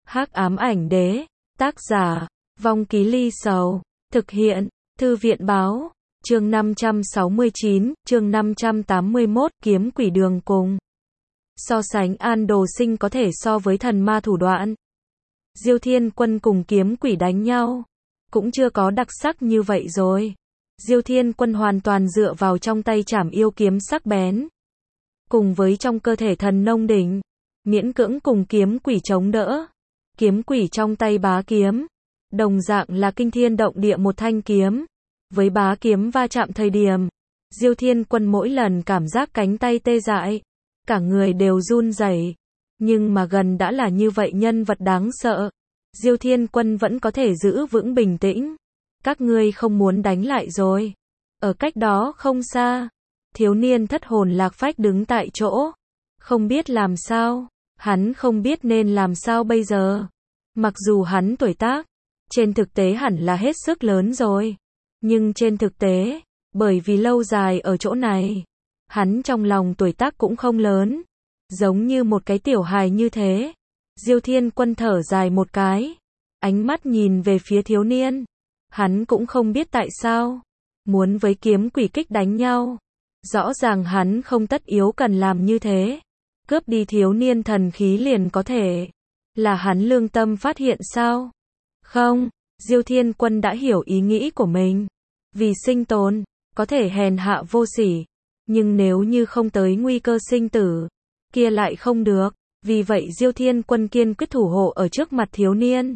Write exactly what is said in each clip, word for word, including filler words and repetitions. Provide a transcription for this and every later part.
Hắc ám ảnh đế, tác giả, Vong Ký Ly Sầu, thực hiện, Thư viện báo, chương năm trăm sáu mươi chín, chương năm trăm tám mươi mốt, kiếm quỷ đường cùng. So sánh An Đồ Sinh có thể so với thần ma thủ đoạn. Diêu Thiên Quân cùng kiếm quỷ đánh nhau, cũng chưa có đặc sắc như vậy rồi. Diêu Thiên Quân hoàn toàn dựa vào trong tay trảm yêu kiếm sắc bén, cùng với trong cơ thể thần nông đỉnh, miễn cưỡng cùng kiếm quỷ chống đỡ. Kiếm quỷ trong tay bá kiếm, đồng dạng là kinh thiên động địa một thanh kiếm. Với bá kiếm va chạm thời điểm, Diêu Thiên Quân mỗi lần cảm giác cánh tay tê dại, cả người đều run rẩy. Nhưng mà gần đã là như vậy nhân vật đáng sợ, Diêu Thiên Quân vẫn có thể giữ vững bình tĩnh. Các ngươi không muốn đánh lại rồi. Ở cách đó không xa, thiếu niên thất hồn lạc phách đứng tại chỗ, không biết làm sao, hắn không biết nên làm sao bây giờ. Mặc dù hắn tuổi tác, trên thực tế hẳn là hết sức lớn rồi, nhưng trên thực tế, bởi vì lâu dài ở chỗ này, hắn trong lòng tuổi tác cũng không lớn, giống như một cái tiểu hài như thế. Diêu Thiên Quân thở dài một cái, ánh mắt nhìn về phía thiếu niên. Hắn cũng không biết tại sao muốn với kiếm quỷ kích đánh nhau. Rõ ràng hắn không tất yếu cần làm như thế, cướp đi thiếu niên thần khí liền có thể. Là hắn lương tâm phát hiện sao? Không, Diêu Thiên Quân đã hiểu ý nghĩ của mình. Vì sinh tồn, có thể hèn hạ vô sỉ, nhưng nếu như không tới nguy cơ sinh tử, kia lại không được. Vì vậy Diêu Thiên Quân kiên quyết thủ hộ ở trước mặt thiếu niên.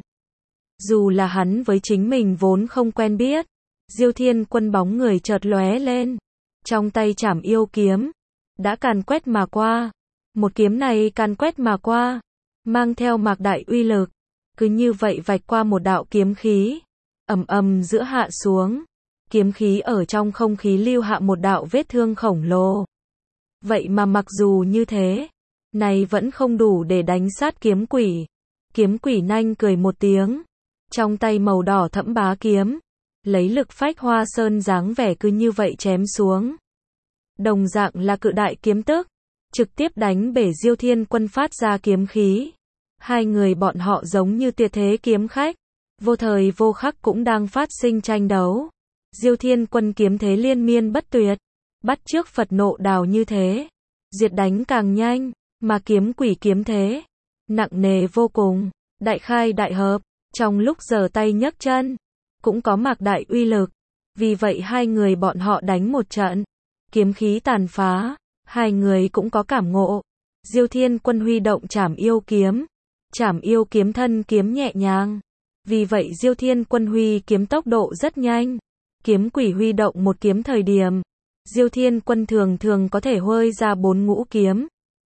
Dù là hắn với chính mình vốn không quen biết, Diêu Thiên Quân bóng người chợt lóe lên, trong tay trảm yêu kiếm đã càn quét mà qua. Một kiếm này càn quét mà qua, mang theo mạc đại uy lực, cứ như vậy vạch qua một đạo kiếm khí, ầm ầm giữa hạ xuống. Kiếm khí ở trong không khí lưu hạ một đạo vết thương khổng lồ. Vậy mà mặc dù như thế, này vẫn không đủ để đánh sát kiếm quỷ. Kiếm quỷ nanh cười một tiếng, trong tay màu đỏ thẫm bá kiếm, lấy lực phách hoa sơn dáng vẻ cứ như vậy chém xuống. Đồng dạng là cự đại kiếm tức, trực tiếp đánh bể Diêu Thiên Quân phát ra kiếm khí. Hai người bọn họ giống như tuyệt thế kiếm khách, vô thời vô khắc cũng đang phát sinh tranh đấu. Diêu Thiên Quân kiếm thế liên miên bất tuyệt, bắt chước Phật nộ đào như thế, diệt đánh càng nhanh, mà kiếm quỷ kiếm thế nặng nề vô cùng, đại khai đại hợp, trong lúc giở tay nhấc chân, cũng có mạc đại uy lực. Vì vậy hai người bọn họ đánh một trận, kiếm khí tàn phá, hai người cũng có cảm ngộ. Diêu Thiên Quân huy động trảm yêu kiếm, trảm yêu kiếm thân kiếm nhẹ nhàng, vì vậy Diêu Thiên Quân huy kiếm tốc độ rất nhanh. Kiếm quỷ huy động một kiếm thời điểm, Diêu Thiên Quân thường thường có thể huôi ra bốn ngũ kiếm.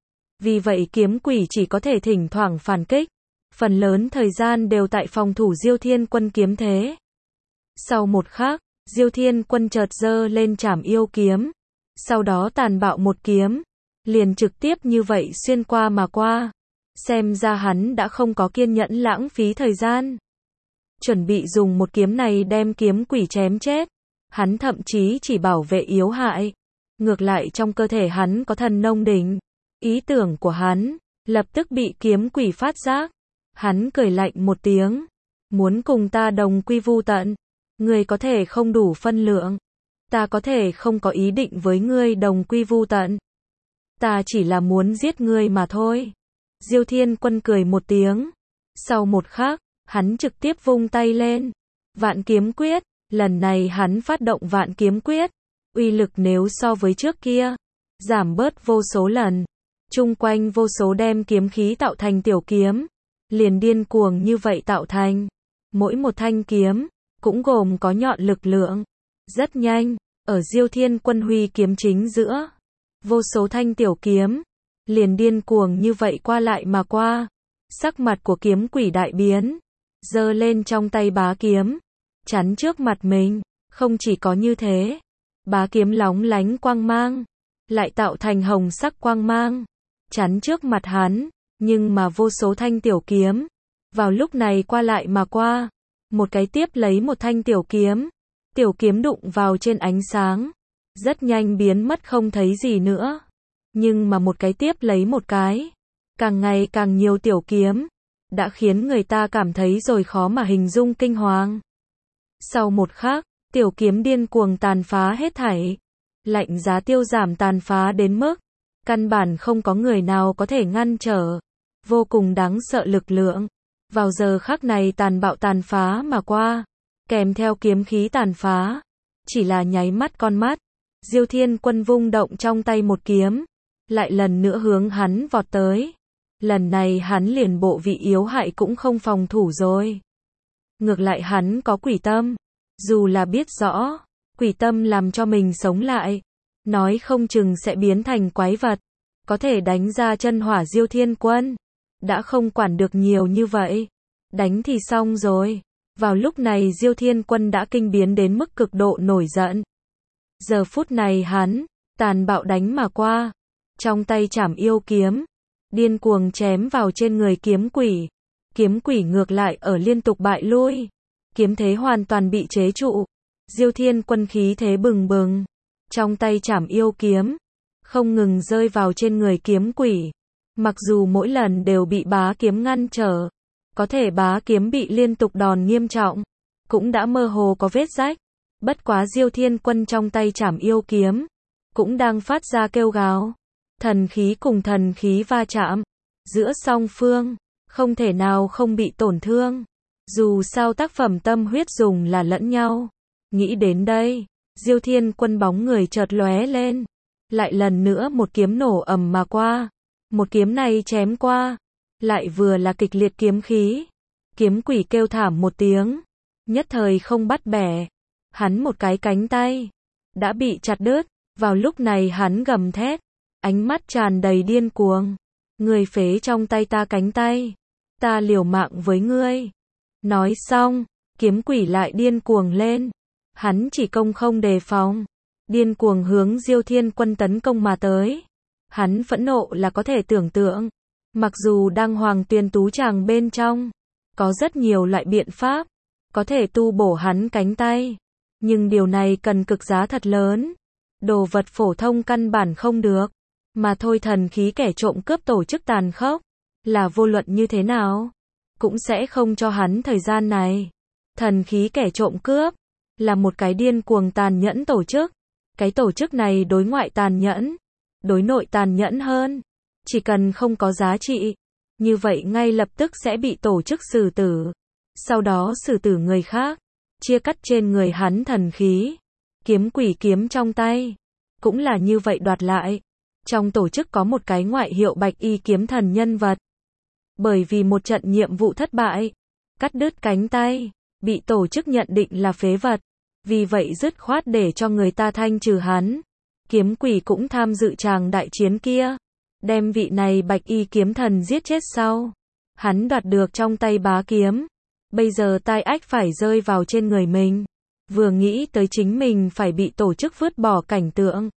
Vì vậy kiếm quỷ chỉ có thể thỉnh thoảng phản kích, phần lớn thời gian đều tại phòng thủ Diêu Thiên Quân kiếm thế. Sau một khắc, Diêu Thiên Quân chợt giơ lên trảm yêu kiếm, sau đó tàn bạo một kiếm, liền trực tiếp như vậy xuyên qua mà qua. Xem ra hắn đã không có kiên nhẫn lãng phí thời gian, chuẩn bị dùng một kiếm này đem kiếm quỷ chém chết. Hắn thậm chí chỉ bảo vệ yếu hại, ngược lại trong cơ thể hắn có thần nông đỉnh. Ý tưởng của hắn lập tức bị kiếm quỷ phát giác. Hắn cười lạnh một tiếng, muốn cùng ta đồng quy vu tận, ngươi có thể không đủ phân lượng, ta có thể không có ý định với ngươi đồng quy vu tận, ta chỉ là muốn giết ngươi mà thôi. Diêu Thiên Quân cười một tiếng, sau một khắc, hắn trực tiếp vung tay lên, vạn kiếm quyết. Lần này hắn phát động vạn kiếm quyết, uy lực nếu so với trước kia, giảm bớt vô số lần. Chung quanh vô số đem kiếm khí tạo thành tiểu kiếm, liền điên cuồng như vậy tạo thành. Mỗi một thanh kiếm, cũng gồm có nhọn lực lượng. Rất nhanh, ở Diêu Thiên Quân huy kiếm chính giữa, vô số thanh tiểu kiếm, liền điên cuồng như vậy qua lại mà qua. Sắc mặt của kiếm quỷ đại biến, giơ lên trong tay bá kiếm, chắn trước mặt mình. Không chỉ có như thế, bá kiếm lóng lánh quang mang, lại tạo thành hồng sắc quang mang, chắn trước mặt hắn. Nhưng mà vô số thanh tiểu kiếm, vào lúc này qua lại mà qua, một cái tiếp lấy một thanh tiểu kiếm, tiểu kiếm đụng vào trên ánh sáng, rất nhanh biến mất không thấy gì nữa. Nhưng mà một cái tiếp lấy một cái, càng ngày càng nhiều tiểu kiếm, đã khiến người ta cảm thấy rồi khó mà hình dung kinh hoàng. Sau một khắc, tiểu kiếm điên cuồng tàn phá hết thảy. Lạnh giá tiêu giảm tàn phá đến mức căn bản không có người nào có thể ngăn trở. Vô cùng đáng sợ lực lượng. Vào giờ khắc này tàn bạo tàn phá mà qua, kèm theo kiếm khí tàn phá. Chỉ là nháy mắt con mắt, Diêu Thiên Quân vung động trong tay một kiếm, lại lần nữa hướng hắn vọt tới. Lần này hắn liền bộ vị yếu hại cũng không phòng thủ rồi. Ngược lại hắn có quỷ tâm. Dù là biết rõ, quỷ tâm làm cho mình sống lại, nói không chừng sẽ biến thành quái vật, có thể đánh ra chân hỏa Diêu Thiên Quân. Đã không quản được nhiều như vậy. Đánh thì xong rồi. Vào lúc này Diêu Thiên Quân đã kinh biến đến mức cực độ nổi giận. Giờ phút này hắn, tàn bạo đánh mà qua. Trong tay chảm yêu kiếm, điên cuồng chém vào trên người kiếm quỷ. Kiếm quỷ ngược lại ở liên tục bại lui. Kiếm thế hoàn toàn bị chế trụ. Diêu Thiên Quân khí thế bừng bừng. Trong tay chảm yêu kiếm, không ngừng rơi vào trên người kiếm quỷ. Mặc dù mỗi lần đều bị bá kiếm ngăn trở, có thể bá kiếm bị liên tục đòn nghiêm trọng, cũng đã mơ hồ có vết rách. Bất quá Diêu Thiên Quân trong tay chảm yêu kiếm, cũng đang phát ra kêu gào. Thần khí cùng thần khí va chạm, giữa song phương, không thể nào không bị tổn thương. Dù sao tác phẩm tâm huyết dùng là lẫn nhau. Nghĩ đến đây, Diêu Thiên Quân bóng người chợt lóe lên. Lại lần nữa một kiếm nổ ầm mà qua. Một kiếm này chém qua, lại vừa là kịch liệt kiếm khí. Kiếm quỷ kêu thảm một tiếng, nhất thời không bắt bẻ. Hắn một cái cánh tay đã bị chặt đứt. Vào lúc này hắn gầm thét, ánh mắt tràn đầy điên cuồng. Ngươi phế trong tay ta cánh tay, ta liều mạng với ngươi. Nói xong, kiếm quỷ lại điên cuồng lên. Hắn chỉ công không đề phòng, điên cuồng hướng Diêu Thiên Quân tấn công mà tới. Hắn phẫn nộ là có thể tưởng tượng. Mặc dù đang Hoàng Tuyền Tú Tràng bên trong, có rất nhiều loại biện pháp, có thể tu bổ hắn cánh tay. Nhưng điều này cần cực giá thật lớn. Đồ vật phổ thông căn bản không được. Mà thôi thần khí kẻ trộm cướp tổ chức tàn khốc, là vô luận như thế nào, cũng sẽ không cho hắn thời gian này. Thần khí kẻ trộm cướp, là một cái điên cuồng tàn nhẫn tổ chức. Cái tổ chức này đối ngoại tàn nhẫn, đối nội tàn nhẫn hơn. Chỉ cần không có giá trị, như vậy ngay lập tức sẽ bị tổ chức xử tử. Sau đó xử tử người khác, chia cắt trên người hắn thần khí. Kiếm quỷ kiếm trong tay, cũng là như vậy đoạt lại. Trong tổ chức có một cái ngoại hiệu Bạch Y kiếm thần nhân vật. Bởi vì một trận nhiệm vụ thất bại, cắt đứt cánh tay, bị tổ chức nhận định là phế vật. Vì vậy dứt khoát để cho người ta thanh trừ hắn. Kiếm quỷ cũng tham dự tràng đại chiến kia, đem vị này Bạch Y kiếm thần giết chết sau. Hắn đoạt được trong tay bá kiếm. Bây giờ tai ách phải rơi vào trên người mình. Vừa nghĩ tới chính mình phải bị tổ chức vứt bỏ cảnh tượng,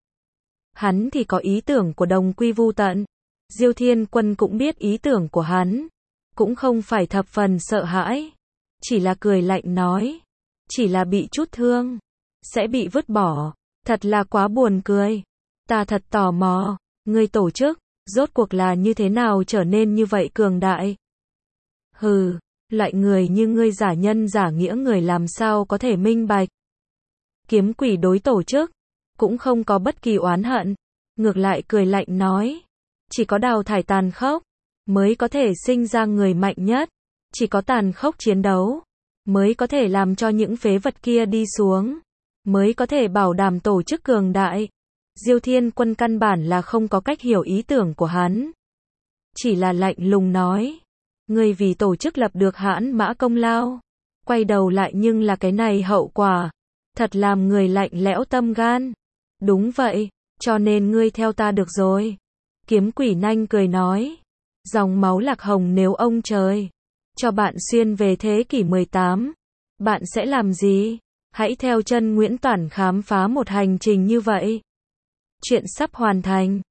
hắn thì có ý tưởng của đồng quy vu tận. Diêu Thiên Quân cũng biết ý tưởng của hắn, cũng không phải thập phần sợ hãi, chỉ là cười lạnh nói, chỉ là bị chút thương, sẽ bị vứt bỏ, thật là quá buồn cười. Ta thật tò mò, ngươi tổ chức, rốt cuộc là như thế nào trở nên như vậy cường đại. Hừ, loại người như ngươi giả nhân giả nghĩa người làm sao có thể minh bạch. Kiếm quỷ đối tổ chức, cũng không có bất kỳ oán hận, ngược lại cười lạnh nói, chỉ có đào thải tàn khốc, mới có thể sinh ra người mạnh nhất, chỉ có tàn khốc chiến đấu, mới có thể làm cho những phế vật kia đi xuống, mới có thể bảo đảm tổ chức cường đại. Diêu Thiên Quân căn bản là không có cách hiểu ý tưởng của hắn, chỉ là lạnh lùng nói, ngươi vì tổ chức lập được hãn mã công lao, quay đầu lại nhưng là cái này hậu quả, thật làm người lạnh lẽo tâm gan. Đúng vậy, cho nên ngươi theo ta được rồi. Kiếm quỷ nanh cười nói, dòng máu lạc hồng nếu ông trời cho bạn xuyên về thế kỷ mười tám, bạn sẽ làm gì? Hãy theo chân Nguyễn Toản khám phá một hành trình như vậy. Chuyện sắp hoàn thành.